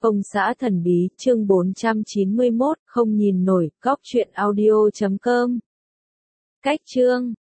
Công xã thần bí, chương 491, không nhìn nổi, góc truyện audio.com. Cách chương